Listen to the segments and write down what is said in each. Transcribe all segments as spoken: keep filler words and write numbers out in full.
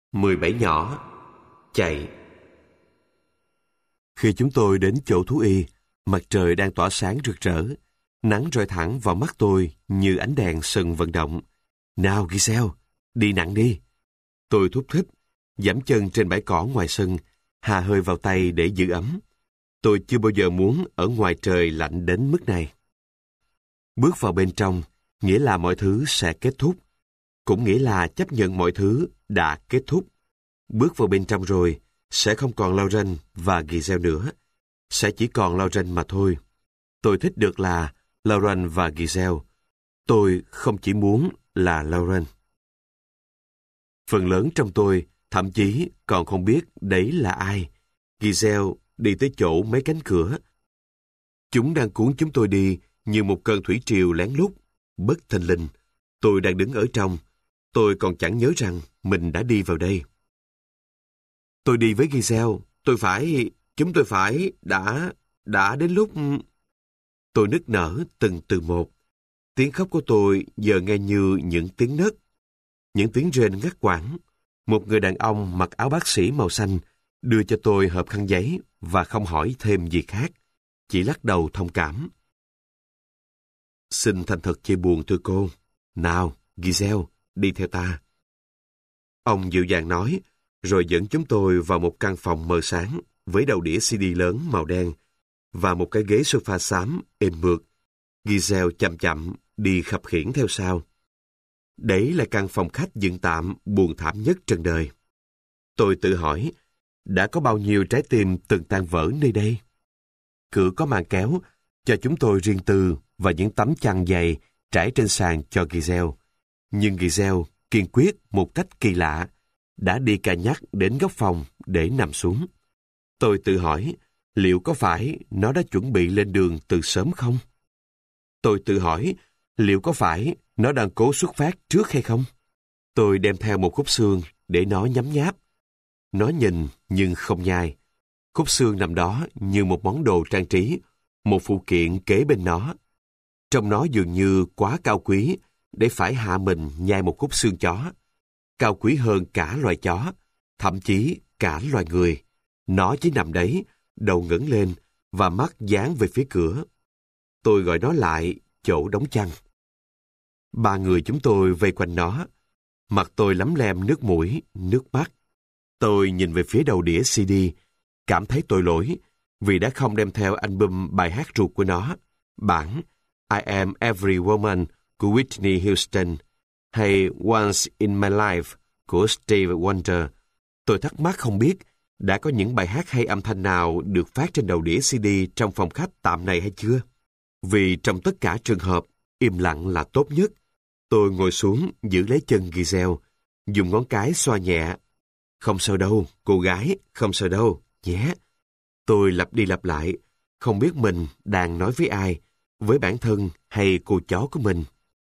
mười bảy nhỏ chạy. Khi chúng tôi đến chỗ thú y, mặt trời đang tỏa sáng rực rỡ, nắng rọi thẳng vào mắt tôi như ánh đèn sân vận động. Nào Giselle, đi nặng đi. Tôi thúc thích, giẫm chân trên bãi cỏ ngoài sân, hà hơi vào tay để giữ ấm. Tôi chưa bao giờ muốn ở ngoài trời lạnh đến mức này. Bước vào bên trong, nghĩa là mọi thứ sẽ kết thúc. Cũng nghĩa là chấp nhận mọi thứ đã kết thúc. Bước vào bên trong rồi, sẽ không còn Lauren và Giselle nữa. Sẽ chỉ còn Lauren mà thôi. Tôi thích được là Lauren và Giselle. Tôi không chỉ muốn là Lauren. Phần lớn trong tôi thậm chí còn không biết đấy là ai. Giselle đi tới chỗ mấy cánh cửa. Chúng đang cuốn chúng tôi đi như một cơn thủy triều lén lút, bất thình lình. Tôi đang đứng ở trong. Tôi còn chẳng nhớ rằng mình đã đi vào đây. Tôi đi với Giselle. Tôi phải... Chúng tôi phải... Đã... Đã đến lúc... Tôi nức nở từng từ một. Tiếng khóc của tôi giờ nghe như những tiếng nấc. Những tiếng rên ngắt quãng. Một người đàn ông mặc áo bác sĩ màu xanh đưa cho tôi hộp khăn giấy và không hỏi thêm gì khác. Chỉ lắc đầu thông cảm. Xin thành thật chia buồn thưa cô. Nào, Giselle, đi theo ta. Ông dịu dàng nói, rồi dẫn chúng tôi vào một căn phòng mờ sáng với đầu đĩa xê đê lớn màu đen và một cái ghế sofa xám êm mượt. Giselle chậm chậm đi khập khiễng theo sau. Đấy là căn phòng khách dựng tạm buồn thảm nhất trần đời. Tôi tự hỏi, đã có bao nhiêu trái tim từng tan vỡ nơi đây? Cửa có màn kéo, cho chúng tôi riêng tư và những tấm chăn dày trải trên sàn cho Giselle. Nhưng Giselle kiên quyết một cách kỳ lạ, đã đi cà nhắc đến góc phòng để nằm xuống. Tôi tự hỏi, liệu có phải nó đã chuẩn bị lên đường từ sớm không? Tôi tự hỏi, liệu có phải nó đang cố xuất phát trước hay không? Tôi đem theo một khúc xương để nó nhấm nháp. Nó nhìn nhưng không nhai. Khúc xương nằm đó như một món đồ trang trí, một phụ kiện kế bên nó. Trông nó dường như quá cao quý để phải hạ mình nhai một khúc xương chó. Cao quý hơn cả loài chó, thậm chí cả loài người. Nó chỉ nằm đấy, đầu ngẩng lên và mắt dán về phía cửa. Tôi gọi nó lại chỗ đóng chăn. Ba người chúng tôi vây quanh nó. Mặt tôi lấm lem nước mũi, nước mắt. Tôi nhìn về phía đầu đĩa xê đê, cảm thấy tội lỗi vì đã không đem theo album bài hát ruột của nó, bản I Am Every Woman của Whitney Houston hay Once in My Life của Stevie Wonder. Tôi thắc mắc không biết đã có những bài hát hay âm thanh nào được phát trên đầu đĩa xê đê trong phòng khách tạm này hay chưa? Vì trong tất cả trường hợp, im lặng là tốt nhất. Tôi ngồi xuống giữ lấy chân Giselle, dùng ngón cái xoa nhẹ. Không sao đâu, cô gái, không sao đâu, nhé. Tôi lặp đi lặp lại, không biết mình đang nói với ai, với bản thân hay cô chó của mình.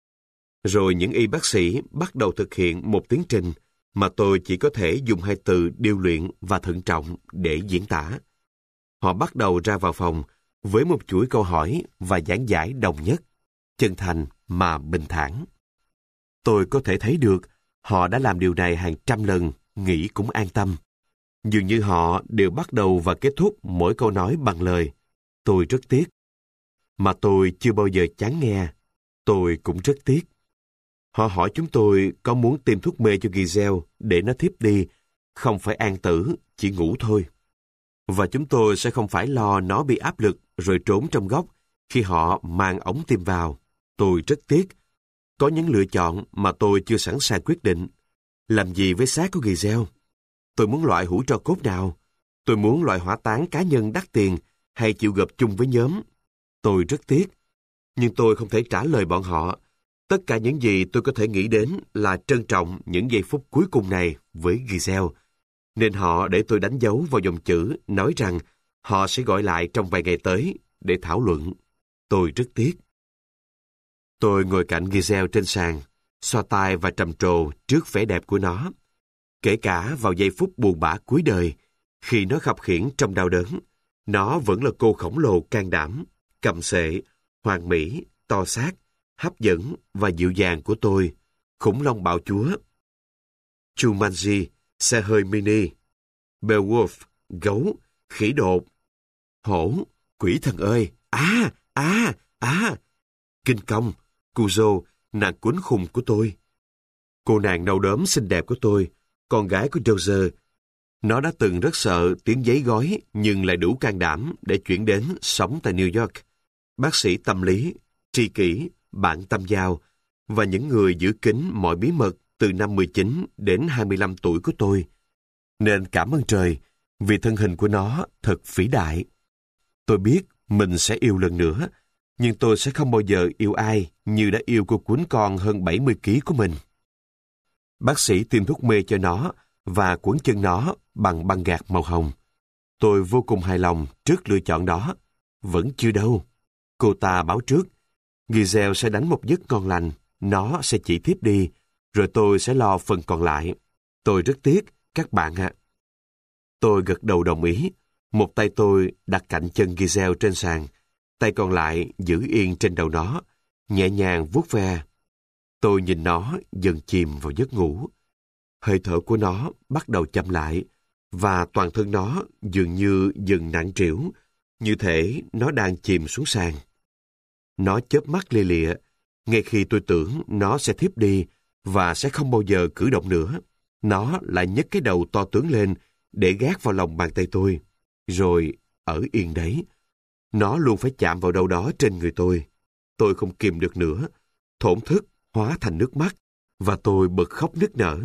Rồi những y bác sĩ bắt đầu thực hiện một tiến trình mà tôi chỉ có thể dùng hai từ điêu luyện và thận trọng để diễn tả. Họ bắt đầu ra vào phòng với một chuỗi câu hỏi và giảng giải đồng nhất, chân thành mà bình thản. Tôi có thể thấy được họ đã làm điều này hàng trăm lần, nghĩ cũng an tâm. Dường như họ đều bắt đầu và kết thúc mỗi câu nói bằng lời. Tôi rất tiếc. Mà tôi chưa bao giờ chán nghe. Tôi cũng rất tiếc. Họ hỏi chúng tôi có muốn tiêm thuốc mê cho Giselle để nó thiếp đi, không phải an tử, chỉ ngủ thôi. Và chúng tôi sẽ không phải lo nó bị áp lực rồi trốn trong góc khi họ mang ống tiêm vào. Tôi rất tiếc. Có những lựa chọn mà tôi chưa sẵn sàng quyết định. Làm gì với xác của Giselle? Tôi muốn loại hũ tro cốt nào? Tôi muốn loại hỏa táng cá nhân đắt tiền hay chịu gộp chung với nhóm? Tôi rất tiếc. Nhưng tôi không thể trả lời bọn họ. Tất cả những gì tôi có thể nghĩ đến là trân trọng những giây phút cuối cùng này với Giselle. Nên họ để tôi đánh dấu vào dòng chữ nói rằng họ sẽ gọi lại trong vài ngày tới để thảo luận. Tôi rất tiếc. Tôi ngồi cạnh Giselle trên sàn, xoa tai và trầm trồ trước vẻ đẹp của nó. Kể cả vào giây phút buồn bã cuối đời, khi nó khập khiễng trong đau đớn, nó vẫn là cô khổng lồ can đảm, cầm xệ, hoàn mỹ, to xác, hấp dẫn và dịu dàng của tôi, khủng long bạo chúa. Jumanji, xe hơi mini, Beowulf, gấu, khỉ đột, hổ, quỷ thần ơi, à, à, à, kinh công, Cujo, nàng cuốn khùng của tôi. Cô nàng nâu đốm xinh đẹp của tôi, con gái của Dozer. Nó đã từng rất sợ tiếng giấy gói nhưng lại đủ can đảm để chuyển đến sống tại New York. Bác sĩ tâm lý, tri kỷ, bạn tâm giao và những người giữ kín mọi bí mật từ năm mười chín đến hai mươi lăm tuổi của tôi. Nên cảm ơn trời vì thân hình của nó thật vĩ đại. Tôi biết mình sẽ yêu lần nữa, nhưng tôi sẽ không bao giờ yêu ai như đã yêu cô cuốn con hơn bảy mươi ki lô gam của mình. Bác sĩ tiêm thuốc mê cho nó và quấn chân nó bằng băng gạc màu hồng. Tôi vô cùng hài lòng trước lựa chọn đó. Vẫn chưa đâu. Cô ta báo trước, Giselle sẽ đánh một giấc ngon lành, nó sẽ chỉ thiếp đi, rồi tôi sẽ lo phần còn lại. Tôi rất tiếc, các bạn ạ. Tôi gật đầu đồng ý. Một tay tôi đặt cạnh chân Giselle trên sàn, tay còn lại giữ yên trên đầu nó, nhẹ nhàng vuốt ve. Tôi nhìn nó dần chìm vào giấc ngủ. Hơi thở của nó bắt đầu chậm lại, và toàn thân nó dường như dần nặng trĩu, như thể nó đang chìm xuống sàn. Nó chớp mắt lia lịa, ngay khi tôi tưởng nó sẽ thiếp đi và sẽ không bao giờ cử động nữa. Nó lại nhấc cái đầu to tướng lên để gác vào lòng bàn tay tôi, rồi ở yên đấy. Nó luôn phải chạm vào đâu đó trên người tôi. Tôi không kìm được nữa, thổn thức hóa thành nước mắt, và tôi bật khóc nức nở.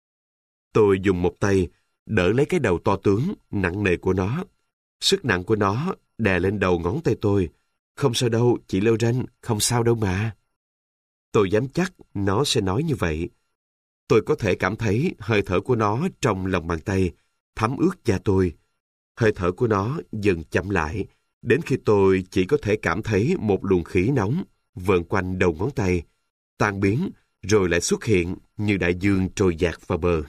Tôi dùng một tay đỡ lấy cái đầu to tướng nặng nề của nó. Sức nặng của nó đè lên đầu ngón tay tôi. Không sao đâu, chị Lêu Ranh, không sao đâu mà. Tôi dám chắc nó sẽ nói như vậy. Tôi có thể cảm thấy hơi thở của nó trong lòng bàn tay, thấm ướt da tôi. Hơi thở của nó dần chậm lại, đến khi tôi chỉ có thể cảm thấy một luồng khí nóng vờn quanh đầu ngón tay, tan biến, rồi lại xuất hiện như đại dương trôi dạt vào bờ.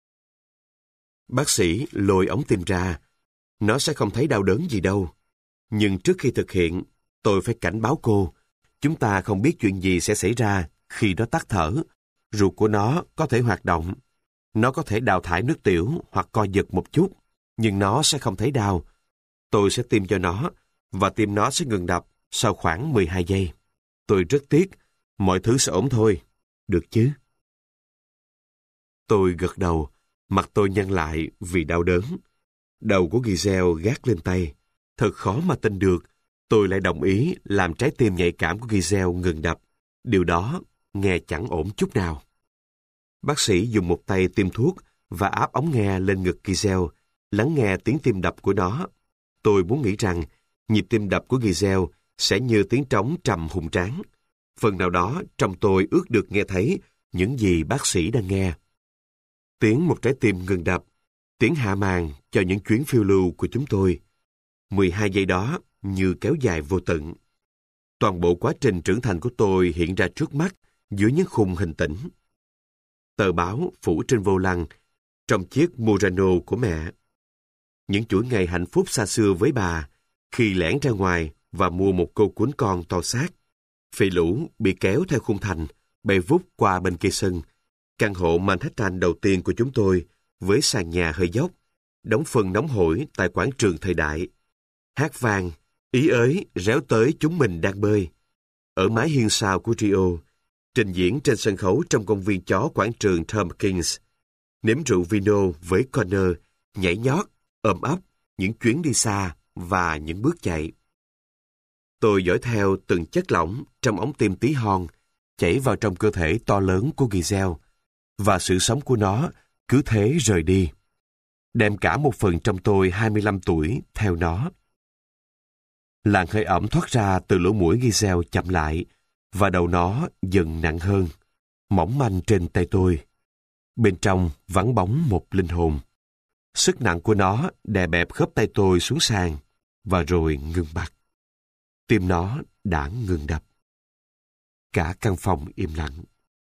Bác sĩ lôi ống tim ra. Nó sẽ không thấy đau đớn gì đâu. Nhưng trước khi thực hiện, tôi phải cảnh báo cô. Chúng ta không biết chuyện gì sẽ xảy ra khi nó tắt thở. Ruột của nó có thể hoạt động. Nó có thể đào thải nước tiểu hoặc co giật một chút, nhưng nó sẽ không thấy đau. Tôi sẽ tiêm cho nó, và tim nó sẽ ngừng đập sau khoảng mười hai giây. Tôi rất tiếc, mọi thứ sẽ ổn thôi. Được chứ? Tôi gật đầu, mặt tôi nhăn lại vì đau đớn. Đầu của Giselle gác lên tay. Thật khó mà tin được, tôi lại đồng ý làm trái tim nhạy cảm của Giselle ngừng đập. Điều đó nghe chẳng ổn chút nào. Bác sĩ dùng một tay tiêm thuốc và áp ống nghe lên ngực Giselle, lắng nghe tiếng tim đập của nó. Tôi muốn nghĩ rằng nhịp tim đập của Giselle sẽ như tiếng trống trầm hùng tráng. Phần nào đó trong tôi ước được nghe thấy những gì bác sĩ đang nghe. Tiếng một trái tim ngừng đập, tiếng hạ màn cho những chuyến phiêu lưu của chúng tôi. mười hai giây đó như kéo dài vô tận. Toàn bộ quá trình trưởng thành của tôi hiện ra trước mắt dưới những khung hình tĩnh. Tờ báo phủ trên vô lăng, trong chiếc Murano của mẹ. Những chuỗi ngày hạnh phúc xa xưa với bà, khi lẻn ra ngoài và mua một cô cuốn con to xác. Phì lũ bị kéo theo khung thành, bay vút qua bên kia sân. Căn hộ Manhattan đầu tiên của chúng tôi, với sàn nhà hơi dốc, đóng phân nóng hổi tại quảng trường thời đại. Hát vang, ý ới, réo tới chúng mình đang bơi. Ở mái hiên sau của Rio, trình diễn trên sân khấu trong công viên chó quảng trường Tompkins, nếm rượu vino với Connor, nhảy nhót, ôm ấp, những chuyến đi xa và những bước chạy. Tôi dõi theo từng chất lỏng trong ống tim tí hon chảy vào trong cơ thể to lớn của Giselle, và sự sống của nó cứ thế rời đi, đem cả một phần trong tôi hai mươi lăm tuổi theo nó. Làn hơi ẩm thoát ra từ lỗ mũi Giselle chậm lại, và đầu nó dần nặng hơn, mỏng manh trên tay tôi. Bên trong vắng bóng một linh hồn. Sức nặng của nó đè bẹp khớp tay tôi xuống sàn, và rồi ngừng bặt. Tim nó đã ngừng đập. Cả căn phòng im lặng.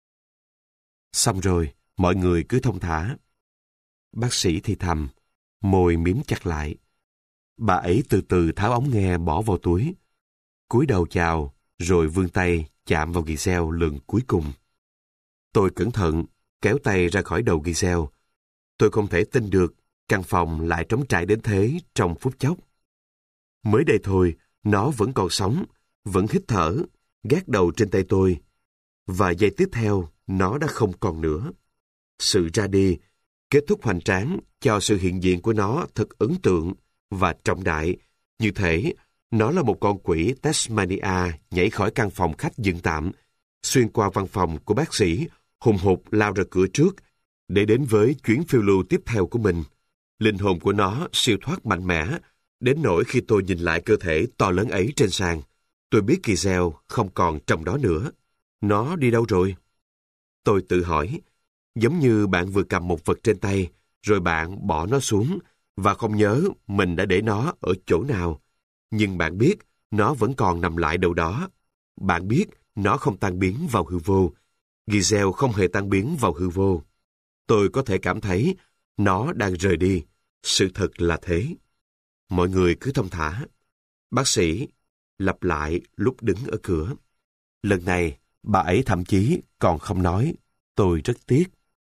Xong rồi, mọi người cứ thong thả. Bác sĩ thì thầm, môi miếm chặt lại. Bà ấy từ từ tháo ống nghe bỏ vào túi, cúi đầu chào, rồi vươn tay chạm vào Giselle lần cuối cùng. Tôi cẩn thận kéo tay ra khỏi đầu Giselle. Tôi không thể tin được căn phòng lại trống trải đến thế trong phút chốc. Mới đây thôi, nó vẫn còn sống, vẫn hít thở, gác đầu trên tay tôi. Và giây tiếp theo, nó đã không còn nữa. Sự ra đi, kết thúc hoành tráng cho sự hiện diện của nó thật ấn tượng và trọng đại, như thể nó là một con quỷ Tasmania nhảy khỏi căn phòng khách dựng tạm, xuyên qua văn phòng của bác sĩ, hùng hục lao ra cửa trước, để đến với chuyến phiêu lưu tiếp theo của mình. Linh hồn của nó siêu thoát mạnh mẽ, đến nỗi khi tôi nhìn lại cơ thể to lớn ấy trên sàn, tôi biết Giselle không còn trong đó nữa. Nó đi đâu rồi? Tôi tự hỏi, giống như bạn vừa cầm một vật trên tay, rồi bạn bỏ nó xuống, và không nhớ mình đã để nó ở chỗ nào. Nhưng bạn biết, nó vẫn còn nằm lại đâu đó. Bạn biết, nó không tan biến vào hư vô. Giselle không hề tan biến vào hư vô. Tôi có thể cảm thấy nó đang rời đi. Sự thật là thế. Mọi người cứ thong thả. Bác sĩ lặp lại lúc đứng ở cửa. Lần này, bà ấy thậm chí còn không nói. Tôi rất tiếc.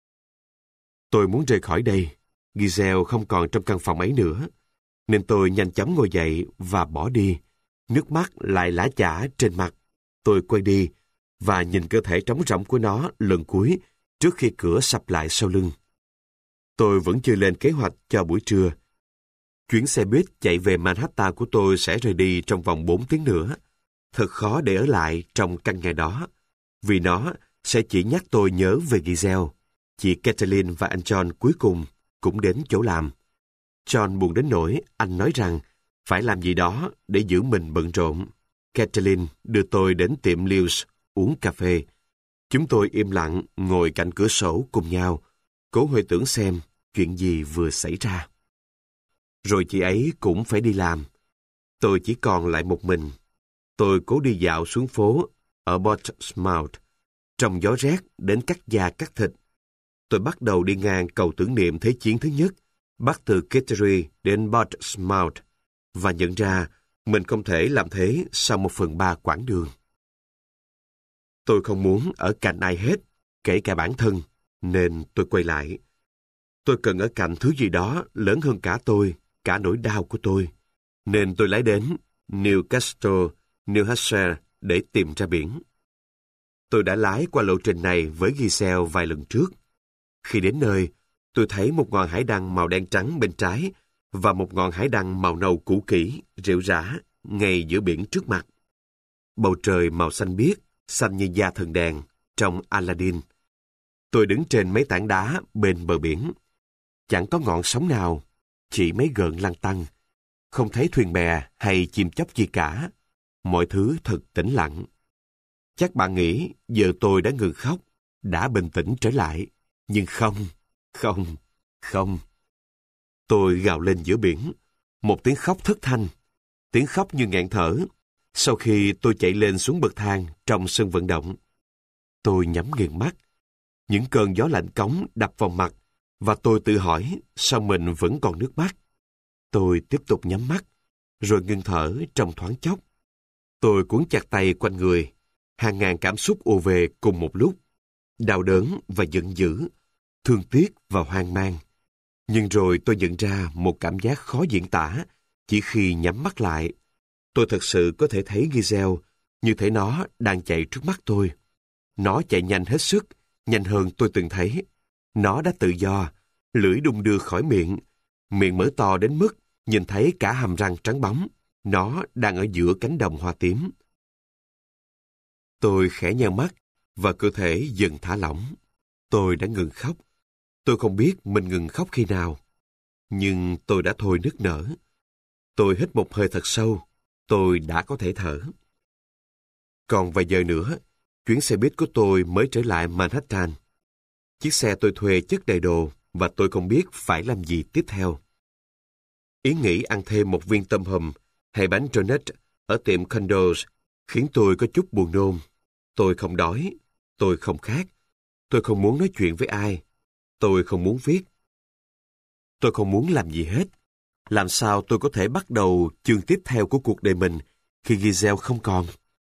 Tôi muốn rời khỏi đây. Giselle không còn trong căn phòng ấy nữa. Nên tôi nhanh chóng ngồi dậy và bỏ đi. Nước mắt lại lã chã trên mặt. Tôi quay đi và nhìn cơ thể trống rỗng của nó lần cuối trước khi cửa sập lại sau lưng. Tôi vẫn chưa lên kế hoạch cho buổi trưa. Chuyến xe buýt chạy về Manhattan của tôi sẽ rời đi trong vòng bốn tiếng nữa. Thật khó để ở lại trong căn nhà đó, vì nó sẽ chỉ nhắc tôi nhớ về Giselle. Chị Kathleen và anh John cuối cùng cũng đến chỗ làm. John buồn đến nỗi anh nói rằng phải làm gì đó để giữ mình bận rộn. Kathleen đưa tôi đến tiệm Lewis uống cà phê. Chúng tôi im lặng ngồi cạnh cửa sổ cùng nhau, cố hồi tưởng xem chuyện gì vừa xảy ra. Rồi chị ấy cũng phải đi làm. Tôi chỉ còn lại một mình. Tôi cố đi dạo xuống phố ở Portsmouth, trong gió rét đến cắt da cắt thịt. Tôi bắt đầu đi ngang cầu tưởng niệm Thế chiến thứ nhất, bắt từ Kittery đến Portsmouth, và nhận ra mình không thể làm thế sau một phần ba quãng đường. Tôi không muốn ở cạnh ai hết, kể cả bản thân, nên tôi quay lại. Tôi cần ở cạnh thứ gì đó lớn hơn cả tôi, cả nỗi đau của tôi. Nên tôi lái đến Newcastle, New Hampshire để tìm ra biển. Tôi đã lái qua lộ trình này với Giselle vài lần trước. Khi đến nơi, tôi thấy một ngọn hải đăng màu đen trắng bên trái và một ngọn hải đăng màu nâu cũ kỹ, rệu rã, ngay giữa biển trước mặt. Bầu trời màu xanh biếc, xanh như da thần đèn, trong Aladdin. Tôi đứng trên mấy tảng đá bên bờ biển. Chẳng có ngọn sóng nào, chỉ mấy gợn lăn tăn. Không thấy thuyền bè hay chim chóc gì cả. Mọi thứ thật tĩnh lặng. Chắc bạn nghĩ giờ tôi đã ngừng khóc, đã bình tĩnh trở lại. Nhưng không, không, không. Tôi gào lên giữa biển. Một tiếng khóc thất thanh. Tiếng khóc như nghẹn thở. Sau khi tôi chạy lên xuống bậc thang trong sân vận động. Tôi nhắm nghiền mắt. Những cơn gió lạnh cống đập vào mặt và tôi tự hỏi sao mình vẫn còn nước mắt. Tôi tiếp tục nhắm mắt, rồi ngưng thở trong thoáng chốc. Tôi cuốn chặt tay quanh người, hàng ngàn cảm xúc ùa về cùng một lúc. Đau đớn và giận dữ, thương tiếc và hoang mang. Nhưng rồi tôi nhận ra một cảm giác khó diễn tả chỉ khi nhắm mắt lại. Tôi thật sự có thể thấy Giselle như thể nó đang chạy trước mắt tôi. Nó chạy nhanh hết sức, nhanh hơn tôi từng thấy. Nó đã tự do, lưỡi đung đưa khỏi miệng, miệng mở to đến mức nhìn thấy cả hàm răng trắng bóng. Nó đang ở giữa cánh đồng hoa tím. Tôi khẽ nheo mắt và cơ thể dần thả lỏng. Tôi đã ngừng khóc. Tôi không biết mình ngừng khóc khi nào. Nhưng tôi đã thôi nức nở. Tôi hít một hơi thật sâu. Tôi đã có thể thở. Còn vài giờ nữa, chuyến xe buýt của tôi mới trở lại Manhattan. Chiếc xe tôi thuê chất đầy đồ và tôi không biết phải làm gì tiếp theo. Ý nghĩ ăn thêm một viên tôm hùm hay bánh donut ở tiệm Condos khiến tôi có chút buồn nôn. Tôi không đói, tôi không khát, tôi không muốn nói chuyện với ai, tôi không muốn viết. Tôi không muốn làm gì hết. Làm sao tôi có thể bắt đầu chương tiếp theo của cuộc đời mình khi Giselle không còn?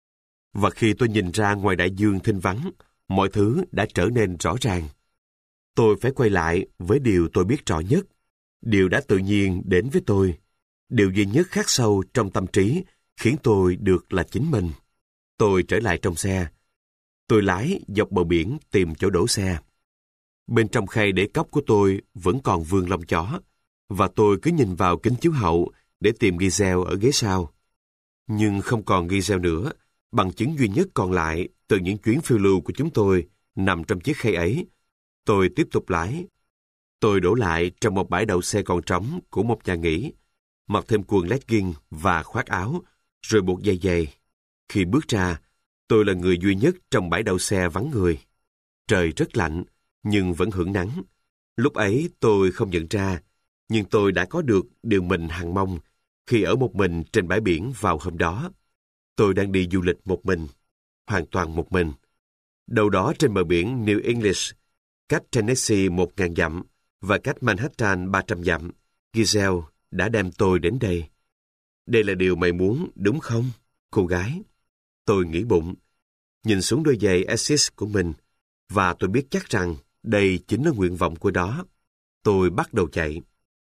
Và khi tôi nhìn ra ngoài đại dương thinh vắng, mọi thứ đã trở nên rõ ràng. Tôi phải quay lại với điều tôi biết rõ nhất, điều đã tự nhiên đến với tôi, điều duy nhất khắc sâu trong tâm trí khiến tôi được là chính mình. Tôi trở lại trong xe. Tôi lái dọc bờ biển tìm chỗ đổ xe. Bên trong khay để cốc của tôi vẫn còn vương lông chó, và tôi cứ nhìn vào kính chiếu hậu để tìm Giselle ở ghế sau. Nhưng không còn Giselle nữa, bằng chứng duy nhất còn lại từ những chuyến phiêu lưu của chúng tôi nằm trong chiếc khay ấy. Tôi tiếp tục lái. Tôi đổ lại trong một bãi đậu xe còn trống của một nhà nghỉ, mặc thêm quần legging và khoác áo, rồi buộc dây giày. Khi bước ra, tôi là người duy nhất trong bãi đậu xe vắng người. Trời rất lạnh, nhưng vẫn hưởng nắng. Lúc ấy tôi không nhận ra, nhưng tôi đã có được điều mình hằng mong khi ở một mình trên bãi biển vào hôm đó. Tôi đang đi du lịch một mình, hoàn toàn một mình. Đâu đó trên bờ biển New English, cách Tennessee một ngàn dặm và cách Manhattan ba trăm dặm, Giselle đã đem tôi đến đây. Đây là điều mày muốn, đúng không, cô gái? Tôi nghĩ bụng, nhìn xuống đôi giày Asics của mình, và tôi biết chắc rằng đây chính là nguyện vọng của đó. Tôi bắt đầu chạy.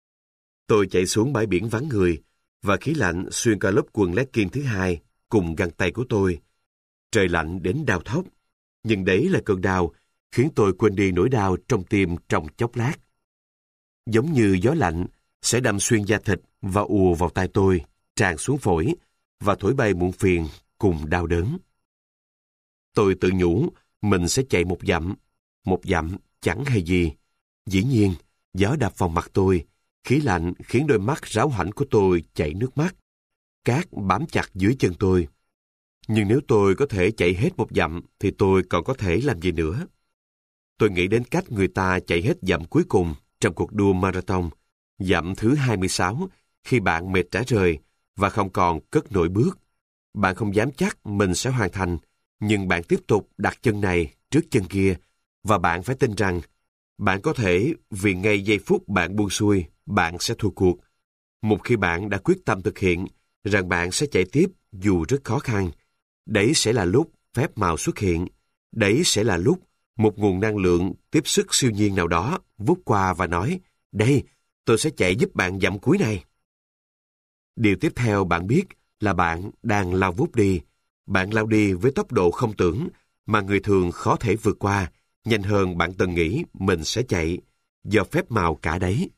Tôi chạy xuống bãi biển vắng người, và khí lạnh xuyên qua lớp quần legging thứ hai cùng găng tay của tôi. Trời lạnh đến đau thốc, nhưng đấy là cơn đau khiến tôi quên đi nỗi đau trong tim trong chốc lát. Giống như gió lạnh sẽ đâm xuyên da thịt và ùa vào tai tôi, tràn xuống phổi và thổi bay muộn phiền cùng đau đớn. Tôi tự nhủ mình sẽ chạy một dặm, một dặm chẳng hay gì. Dĩ nhiên, gió đập vào mặt tôi, khí lạnh khiến đôi mắt ráo hoảnh của tôi chảy nước mắt. Cát bám chặt dưới chân tôi. Nhưng nếu tôi có thể chạy hết một dặm thì tôi còn có thể làm gì nữa? Tôi nghĩ đến cách người ta chạy hết dặm cuối cùng trong cuộc đua marathon, dặm thứ hai mươi sáu, khi bạn mệt rã rời và không còn cất nổi bước. Bạn không dám chắc mình sẽ hoàn thành, nhưng bạn tiếp tục đặt chân này trước chân kia, và bạn phải tin rằng bạn có thể, vì ngay giây phút bạn buông xuôi, bạn sẽ thua cuộc. Một khi bạn đã quyết tâm thực hiện rằng bạn sẽ chạy tiếp dù rất khó khăn, đấy sẽ là lúc phép màu xuất hiện. Đấy sẽ là lúc một nguồn năng lượng tiếp sức siêu nhiên nào đó vút qua và nói, đây, tôi sẽ chạy giúp bạn dặm cuối này. Điều tiếp theo bạn biết là bạn đang lao vút đi. Bạn lao đi với tốc độ không tưởng mà người thường khó thể vượt qua, nhanh hơn bạn từng nghĩ mình sẽ chạy, do phép màu cả đấy.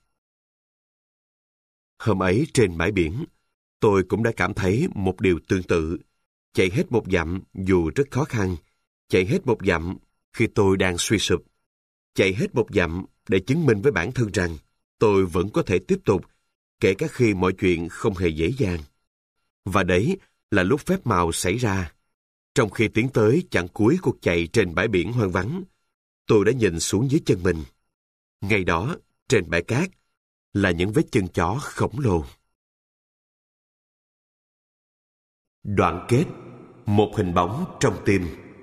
Hôm ấy trên bãi biển, tôi cũng đã cảm thấy một điều tương tự. Chạy hết một dặm dù rất khó khăn, chạy hết một dặm khi tôi đang suy sụp, chạy hết một dặm để chứng minh với bản thân rằng tôi vẫn có thể tiếp tục, kể cả khi mọi chuyện không hề dễ dàng. Và đấy là lúc phép màu xảy ra. Trong khi tiến tới chặng cuối cuộc chạy trên bãi biển hoang vắng, tôi đã nhìn xuống dưới chân mình. Ngay đó, trên bãi cát, là những vết chân chó khổng lồ. Đoạn kết, một hình bóng trong tim.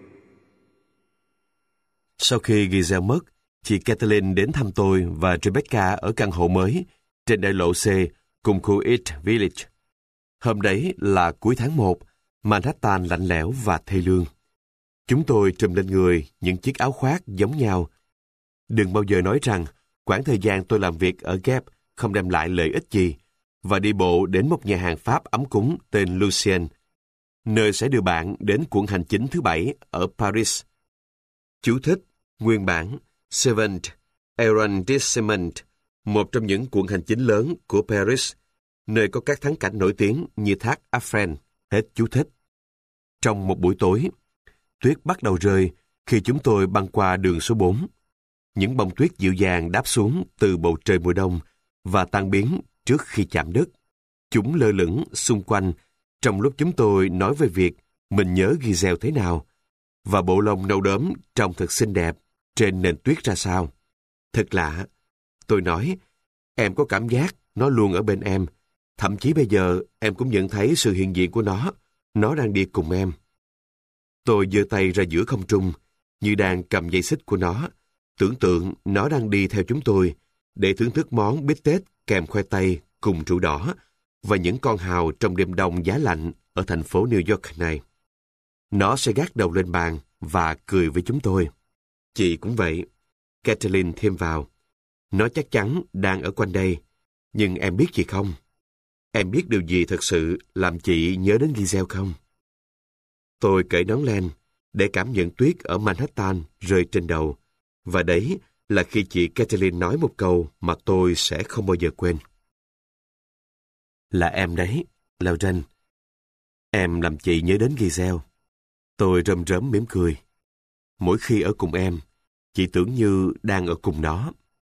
Sau khi Giselle mất, chị Kathleen đến thăm tôi và Rebecca ở căn hộ mới trên đại lộ C cùng khu East Village. Hôm đấy là cuối tháng một, Manhattan lạnh lẽo và thê lương. Chúng tôi trùm lên người những chiếc áo khoác giống nhau. Đừng bao giờ nói rằng quãng thời gian tôi làm việc ở Gap không đem lại lợi ích gì, và đi bộ đến một nhà hàng Pháp ấm cúng tên Lucien, nơi sẽ đưa bạn đến quận hành chính thứ bảy ở Paris. Chú thích: nguyên bản Seventh Arrondissement, một trong những quận hành chính lớn của Paris, nơi có các thắng cảnh nổi tiếng như thác Eiffel. Hết chú thích. Trong một buổi tối, tuyết bắt đầu rơi khi chúng tôi băng qua đường số bốn. Những bông tuyết dịu dàng đáp xuống từ bầu trời mùa đông và tan biến trước khi chạm đất. Chúng lơ lửng xung quanh trong lúc chúng tôi nói về việc mình nhớ Giselle thế nào, và bộ lông nâu đốm trông thật xinh đẹp trên nền tuyết ra sao. Thật lạ, tôi nói, em có cảm giác nó luôn ở bên em. Thậm chí bây giờ em cũng nhận thấy sự hiện diện của nó. Nó đang đi cùng em. Tôi giơ tay ra giữa không trung, như đang cầm dây xích của nó, tưởng tượng nó đang đi theo chúng tôi để thưởng thức món bít tết kèm khoai tây cùng rượu đỏ và những con hào trong đêm đông giá lạnh ở thành phố New York này. Nó sẽ gác đầu lên bàn và cười với chúng tôi. Chị cũng vậy. Kathleen thêm vào. Nó chắc chắn đang ở quanh đây. Nhưng em biết gì không? Em biết điều gì thật sự làm chị nhớ đến Giselle không? Tôi cởi nón len để cảm nhận tuyết ở Manhattan rơi trên đầu. Và đấy là khi chị Kathleen nói một câu mà tôi sẽ không bao giờ quên. Là em đấy, Lauren. Em làm chị nhớ đến Giselle. Tôi rơm rớm mỉm cười. Mỗi khi ở cùng em, chị tưởng như đang ở cùng nó.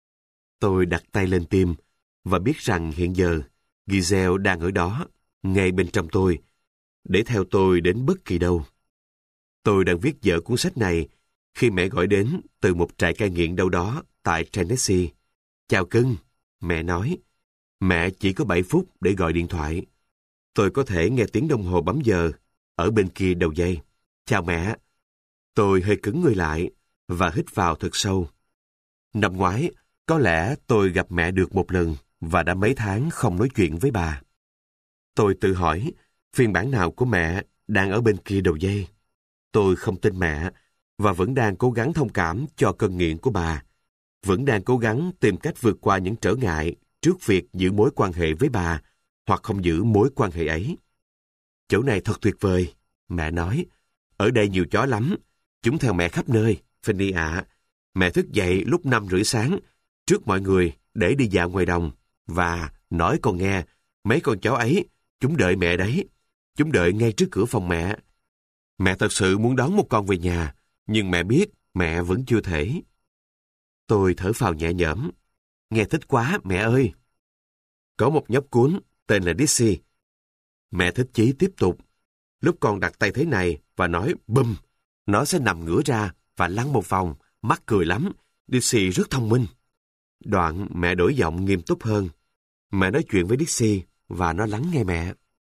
Tôi đặt tay lên tim và biết rằng hiện giờ Giselle đang ở đó, ngay bên trong tôi, để theo tôi đến bất kỳ đâu. Tôi đang viết dở cuốn sách này khi mẹ gọi đến từ một trại cai nghiện đâu đó tại Tennessee. Chào cưng, mẹ nói. Mẹ chỉ có bảy phút để gọi điện thoại. Tôi có thể nghe tiếng đồng hồ bấm giờ ở bên kia đầu dây. Chào mẹ. Tôi hơi cứng người lại và hít vào thật sâu. Năm ngoái, có lẽ tôi gặp mẹ được một lần và đã mấy tháng không nói chuyện với bà. Tôi tự hỏi, phiên bản nào của mẹ đang ở bên kia đầu dây? Tôi không tin mẹ và vẫn đang cố gắng thông cảm cho cơn nghiện của bà. Vẫn đang cố gắng tìm cách vượt qua những trở ngại trước việc giữ mối quan hệ với bà hoặc không giữ mối quan hệ ấy. Chỗ này thật tuyệt vời, mẹ nói. Ở đây nhiều chó lắm. Chúng theo mẹ khắp nơi, Fanny ạ. Mẹ thức dậy lúc năm rưỡi sáng, trước mọi người để đi dạo ngoài đồng. Và, nói con nghe, mấy con chó ấy, chúng đợi mẹ đấy. Chúng đợi ngay trước cửa phòng mẹ. Mẹ thật sự muốn đón một con về nhà, nhưng mẹ biết mẹ vẫn chưa thể. Tôi thở phào nhẹ nhõm. Nghe thích quá, mẹ ơi. Có một nhóc cuốn, tên là Dixie. Mẹ thích chí tiếp tục. Lúc con đặt tay thế này và nói bum, nó sẽ nằm ngửa ra và lăn một vòng, mắc cười lắm. Dixie rất thông minh. Đoạn mẹ đổi giọng nghiêm túc hơn. Mẹ nói chuyện với Dixie và nó lắng nghe mẹ.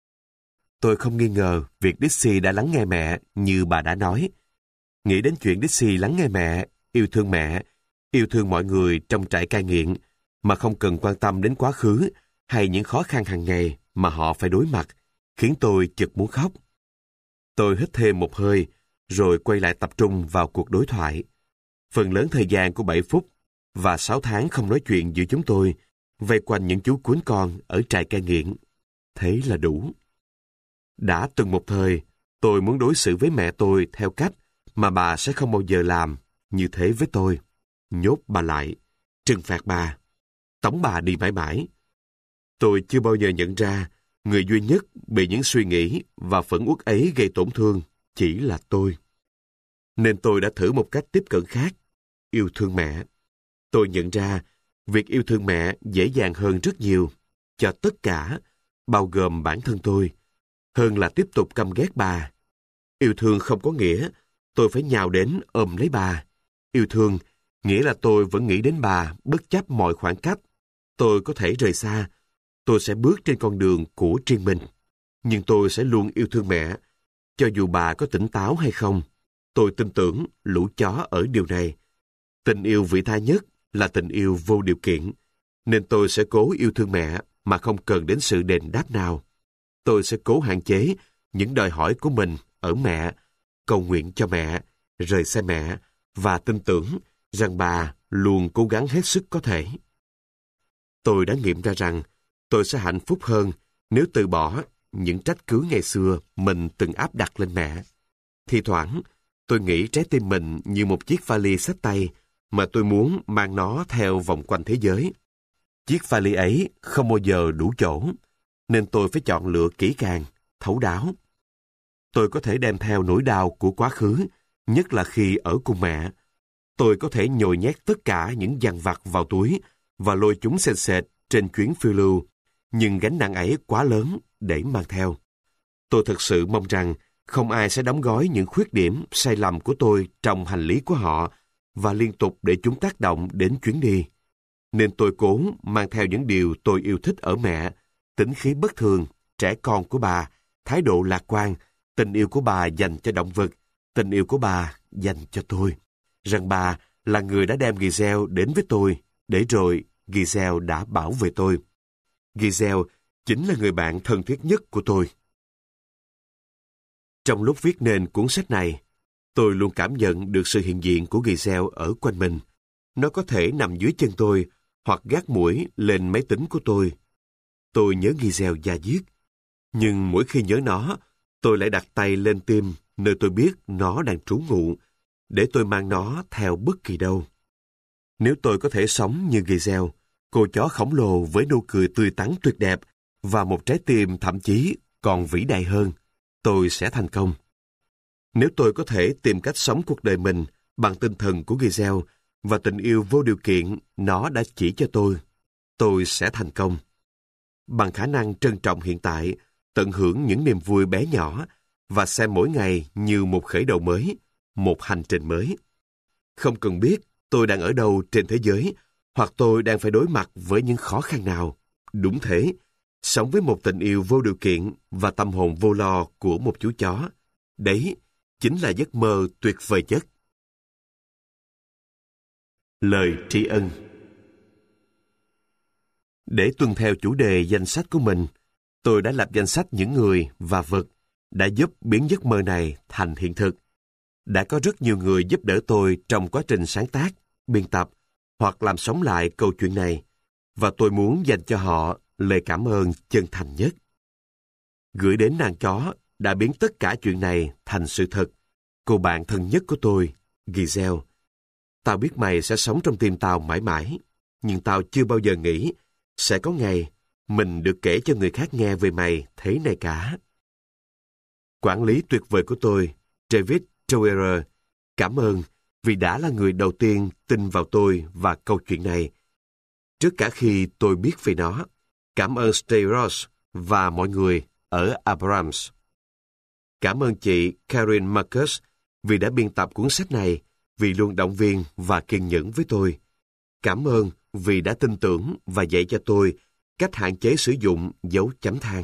Tôi không nghi ngờ việc Dixie đã lắng nghe mẹ như bà đã nói. Nghĩ đến chuyện Dixie lắng nghe mẹ, yêu thương mẹ, yêu thương mọi người trong trại cai nghiện, mà không cần quan tâm đến quá khứ hay những khó khăn hàng ngày mà họ phải đối mặt, khiến tôi chực muốn khóc. Tôi hít thêm một hơi, rồi quay lại tập trung vào cuộc đối thoại. Phần lớn thời gian của bảy phút và sáu tháng không nói chuyện giữa chúng tôi vây quanh những chú cuốn con ở trại cai nghiện. Thế là đủ. Đã từng một thời, tôi muốn đối xử với mẹ tôi theo cách mà bà sẽ không bao giờ làm như thế với tôi. Nhốt bà lại, trừng phạt bà, tống bà đi mãi mãi. Tôi chưa bao giờ nhận ra người duy nhất bị những suy nghĩ và phẫn uất ấy gây tổn thương chỉ là tôi. Nên tôi đã thử một cách tiếp cận khác, yêu thương mẹ. Tôi nhận ra việc yêu thương mẹ dễ dàng hơn rất nhiều cho tất cả, bao gồm bản thân tôi, hơn là tiếp tục căm ghét bà. Yêu thương không có nghĩa tôi phải nhào đến ôm lấy bà. Yêu thương nghĩa là tôi vẫn nghĩ đến bà bất chấp mọi khoảng cách. Tôi có thể rời xa, tôi sẽ bước trên con đường của riêng mình. Nhưng tôi sẽ luôn yêu thương mẹ, cho dù bà có tỉnh táo hay không. Tôi tin tưởng lũ chó ở điều này. Tình yêu vĩ đại nhất là tình yêu vô điều kiện, nên tôi sẽ cố yêu thương mẹ mà không cần đến sự đền đáp nào. Tôi sẽ cố hạn chế những đòi hỏi của mình ở mẹ, cầu nguyện cho mẹ, rời xa mẹ và tin tưởng rằng bà luôn cố gắng hết sức có thể. Tôi đã nghiệm ra rằng tôi sẽ hạnh phúc hơn nếu từ bỏ những trách cứ ngày xưa mình từng áp đặt lên mẹ. Thi thoảng, tôi nghĩ trái tim mình như một chiếc vali xách tay mà tôi muốn mang nó theo vòng quanh thế giới. Chiếc vali ấy không bao giờ đủ chỗ, nên tôi phải chọn lựa kỹ càng, thấu đáo. Tôi có thể đem theo nỗi đau của quá khứ, nhất là khi ở cùng mẹ. Tôi có thể nhồi nhét tất cả những dằn vặt vào túi và lôi chúng sền sệt trên chuyến phiêu lưu, nhưng gánh nặng ấy quá lớn để mang theo. Tôi thực sự mong rằng không ai sẽ đóng gói những khuyết điểm, sai lầm của tôi trong hành lý của họ và liên tục để chúng tác động đến chuyến đi. Nên tôi cố mang theo những điều tôi yêu thích ở mẹ, tính khí bất thường, trẻ con của bà, thái độ lạc quan, tình yêu của bà dành cho động vật, tình yêu của bà dành cho tôi. Rằng bà là người đã đem Giselle đến với tôi, để rồi Giselle đã bảo vệ tôi. Giselle chính là người bạn thân thiết nhất của tôi. Trong lúc viết nên cuốn sách này, tôi luôn cảm nhận được sự hiện diện của Giselle ở quanh mình. Nó có thể nằm dưới chân tôi hoặc gác mũi lên máy tính của tôi. Tôi nhớ Giselle da diết. Nhưng mỗi khi nhớ nó, tôi lại đặt tay lên tim nơi tôi biết nó đang trú ngụ, để tôi mang nó theo bất kỳ đâu. Nếu tôi có thể sống như Giselle, cô chó khổng lồ với nụ cười tươi tắn tuyệt đẹp và một trái tim thậm chí còn vĩ đại hơn, tôi sẽ thành công. Nếu tôi có thể tìm cách sống cuộc đời mình bằng tinh thần của Giselle và tình yêu vô điều kiện nó đã chỉ cho tôi, tôi sẽ thành công. Bằng khả năng trân trọng hiện tại, tận hưởng những niềm vui bé nhỏ và xem mỗi ngày như một khởi đầu mới, một hành trình mới. Không cần biết tôi đang ở đâu trên thế giới hoặc tôi đang phải đối mặt với những khó khăn nào. Đúng thế, sống với một tình yêu vô điều kiện và tâm hồn vô lo của một chú chó. Đấy chính là giấc mơ tuyệt vời nhất. Lời tri ân. Để tuân theo chủ đề danh sách của mình, tôi đã lập danh sách những người và vật đã giúp biến giấc mơ này thành hiện thực. Đã có rất nhiều người giúp đỡ tôi trong quá trình sáng tác, biên tập hoặc làm sống lại câu chuyện này, và tôi muốn dành cho họ lời cảm ơn chân thành nhất. Gửi đến nàng chó đã biến tất cả chuyện này thành sự thật. Cô bạn thân nhất của tôi, Giselle. Tao biết mày sẽ sống trong tim tao mãi mãi, nhưng tao chưa bao giờ nghĩ sẽ có ngày mình được kể cho người khác nghe về mày thế này cả. Quản lý tuyệt vời của tôi, David Troyer, cảm ơn vì đã là người đầu tiên tin vào tôi và câu chuyện này. Trước cả khi tôi biết về nó, cảm ơn Steve Ross và mọi người ở Abrams. Cảm ơn chị Karen Marcus vì đã biên tập cuốn sách này, vì luôn động viên và kiên nhẫn với tôi. Cảm ơn vì đã tin tưởng và dạy cho tôi cách hạn chế sử dụng dấu chấm than.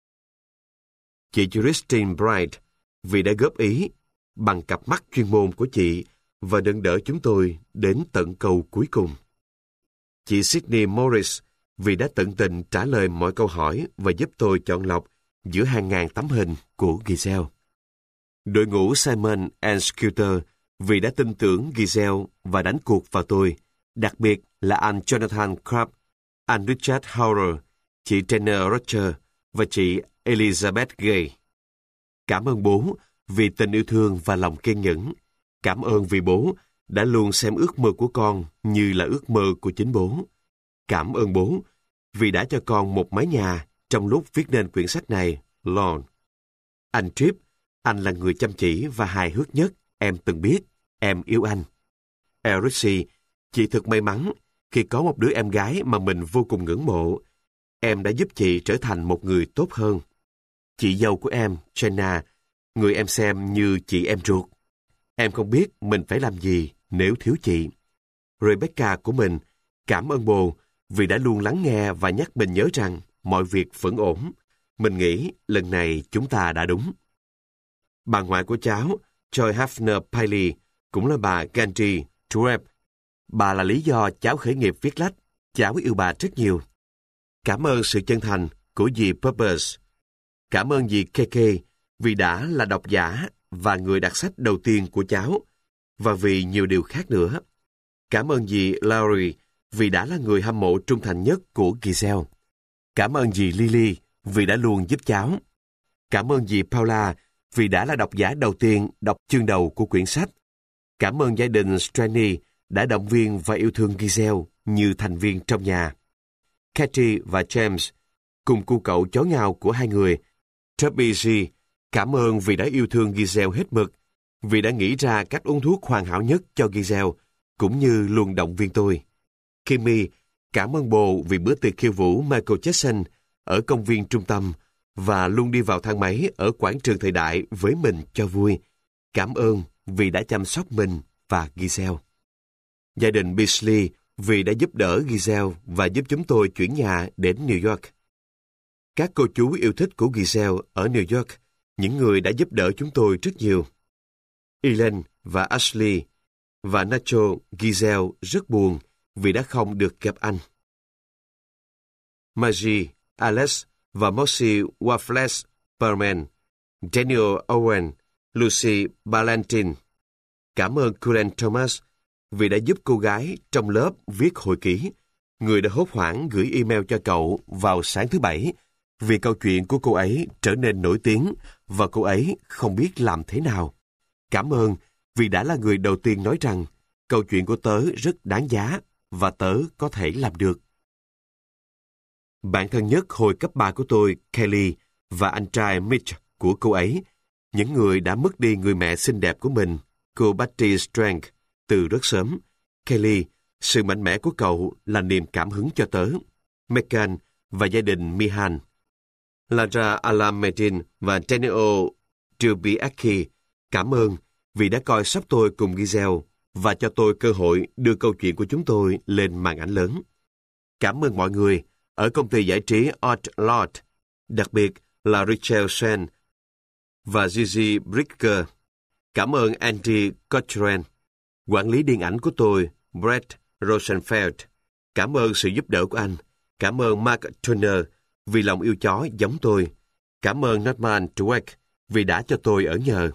Chị Christine Bright vì đã góp ý bằng cặp mắt chuyên môn của chị và nâng đỡ chúng tôi đến tận câu cuối cùng. Chị Sydney Morris vì đã tận tình trả lời mọi câu hỏi và giúp tôi chọn lọc giữa hàng ngàn tấm hình của Giselle. Đội ngũ Simon and Schuster vì đã tin tưởng Giselle và đánh cuộc vào tôi, đặc biệt là anh Jonathan Kraft, anh Richard Howard, chị Jenna Roger và chị Elizabeth Gay. Cảm ơn bố vì tình yêu thương và lòng kiên nhẫn. Cảm ơn vì bố đã luôn xem ước mơ của con như là ước mơ của chính bố. Cảm ơn bố vì đã cho con một mái nhà trong lúc viết nên quyển sách này, Lon. Anh Tripp, anh là người chăm chỉ và hài hước nhất em từng biết. Em yêu anh. Eric, chị thật may mắn khi có một đứa em gái mà mình vô cùng ngưỡng mộ. Em đã giúp chị trở thành một người tốt hơn. Chị dâu của em, Jenna, người em xem như chị em ruột. Em không biết mình phải làm gì nếu thiếu chị. Rebecca của mình, cảm ơn bồ vì đã luôn lắng nghe và nhắc mình nhớ rằng mọi việc vẫn ổn. Mình nghĩ lần này chúng ta đã đúng. Bà ngoại của cháu, Joy Hafner Piley, cũng là bà Gandhi Trueb. Bà là lý do cháu khởi nghiệp viết lách. Cháu yêu bà rất nhiều. Cảm ơn sự chân thành của dì Purpose. Cảm ơn dì Keke vì đã là độc giả và người đặt sách đầu tiên của cháu, và vì nhiều điều khác nữa. Cảm ơn dì Laurie vì đã là người hâm mộ trung thành nhất của Giselle. Cảm ơn dì Lily vì đã luôn giúp cháu. Cảm ơn dì Paula vì đã là độc giả đầu tiên đọc chương đầu của quyển sách. Cảm ơn gia đình Straney đã động viên và yêu thương Giselle như thành viên trong nhà. Katie và James, cùng cu cậu chó ngao của hai người, Tubby G, cảm ơn vì đã yêu thương Giselle hết mực, vì đã nghĩ ra cách uống thuốc hoàn hảo nhất cho Giselle, cũng như luôn động viên tôi. Kimmy, cảm ơn bồ vì bữa tiệc khiêu vũ Michael Jackson ở công viên trung tâm và luôn đi vào thang máy ở quảng trường thời đại với mình cho vui. Cảm ơn vì đã chăm sóc mình và Giselle. Gia đình Beasley vì đã giúp đỡ Giselle và giúp chúng tôi chuyển nhà đến New York. Các cô chú yêu thích của Giselle ở New York, những người đã giúp đỡ chúng tôi rất nhiều. Ellen và Ashley và Nacho, Giselle rất buồn vì đã không được gặp anh. Maggie, Alex và Moxie Waffles Perman, Daniel Owen, Lucy Valentin. Cảm ơn Cullen Thomas vì đã giúp cô gái trong lớp viết hồi ký, người đã hốt hoảng gửi email cho cậu vào sáng thứ Bảy, vì câu chuyện của cô ấy trở nên nổi tiếng và cô ấy không biết làm thế nào. Cảm ơn vì đã là người đầu tiên nói rằng câu chuyện của tớ rất đáng giá và tớ có thể làm được. Bạn thân nhất hồi cấp ba của tôi, Kelly, và anh trai Mitch của cô ấy, những người đã mất đi người mẹ xinh đẹp của mình, cô Betty Strang, từ rất sớm. Kelly, sự mạnh mẽ của cậu là niềm cảm hứng cho tớ. Megan và gia đình Mihan. Lara Alamedin và Daniel Trubiaki, cảm ơn vì đã coi sóc tôi cùng Giselle và cho tôi cơ hội đưa câu chuyện của chúng tôi lên màn ảnh lớn. Cảm ơn mọi người ở công ty giải trí Art Lot, đặc biệt là Rachel Shen và Gigi Bricker. Cảm ơn Andy Cochrane, quản lý điện ảnh của tôi, Brett Rosenfeld. Cảm ơn sự giúp đỡ của anh. Cảm ơn Mark Turner vì lòng yêu chó giống tôi. Cảm ơn Norman Dweck vì đã cho tôi ở nhờ.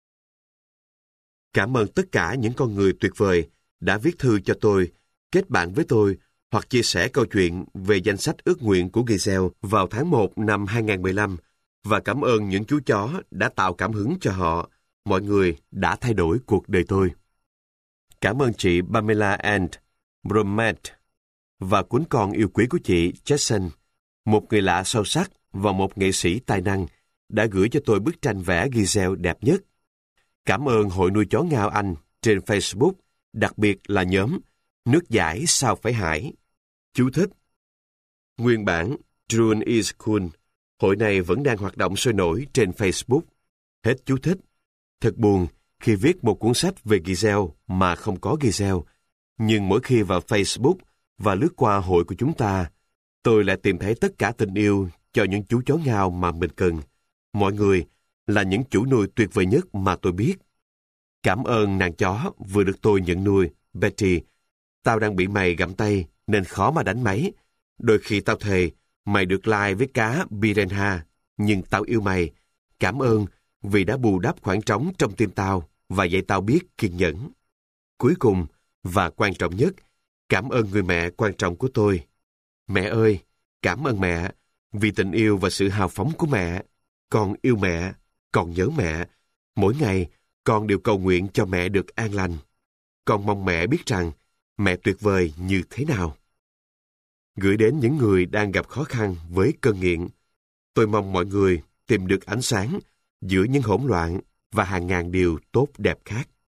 Cảm ơn tất cả những con người tuyệt vời đã viết thư cho tôi, kết bạn với tôi hoặc chia sẻ câu chuyện về danh sách ước nguyện của Giselle vào tháng một năm hai không một lăm, và cảm ơn những chú chó đã tạo cảm hứng cho họ. Mọi người đã thay đổi cuộc đời tôi. Cảm ơn chị Pamela and Bromet và cuốn con yêu quý của chị Jackson, một người lạ sâu sắc và một nghệ sĩ tài năng, đã gửi cho tôi bức tranh vẽ Giselle đẹp nhất. Cảm ơn hội nuôi chó ngao Anh trên Facebook, đặc biệt là nhóm Nước giải sao phải hải. Chú thích: Nguyên bản Drone is cool. Hội này vẫn đang hoạt động sôi nổi trên Facebook. Hết chú thích. Thật buồn khi viết một cuốn sách về Giselle mà không có Giselle. Nhưng mỗi khi vào Facebook và lướt qua hội của chúng ta, tôi lại tìm thấy tất cả tình yêu cho những chú chó ngao mà mình cần. Mọi người là những chủ nuôi tuyệt vời nhất mà tôi biết. Cảm ơn nàng chó vừa được tôi nhận nuôi, Betty. Tao đang bị mày gặm tay nên khó mà đánh máy. Đôi khi tao thề mày được like với cá Piranha, nhưng tao yêu mày. Cảm ơn vì đã bù đắp khoảng trống trong tim tao và dạy tao biết kiên nhẫn. Cuối cùng và quan trọng nhất, cảm ơn người mẹ quan trọng của tôi. Mẹ ơi, cảm ơn mẹ vì tình yêu và sự hào phóng của mẹ. Con yêu mẹ, con nhớ mẹ. Mỗi ngày, con đều cầu nguyện cho mẹ được an lành. Con mong mẹ biết rằng mẹ tuyệt vời như thế nào. Gửi đến những người đang gặp khó khăn với cơn nghiện. Tôi mong mọi người tìm được ánh sáng giữa những hỗn loạn và hàng ngàn điều tốt đẹp khác.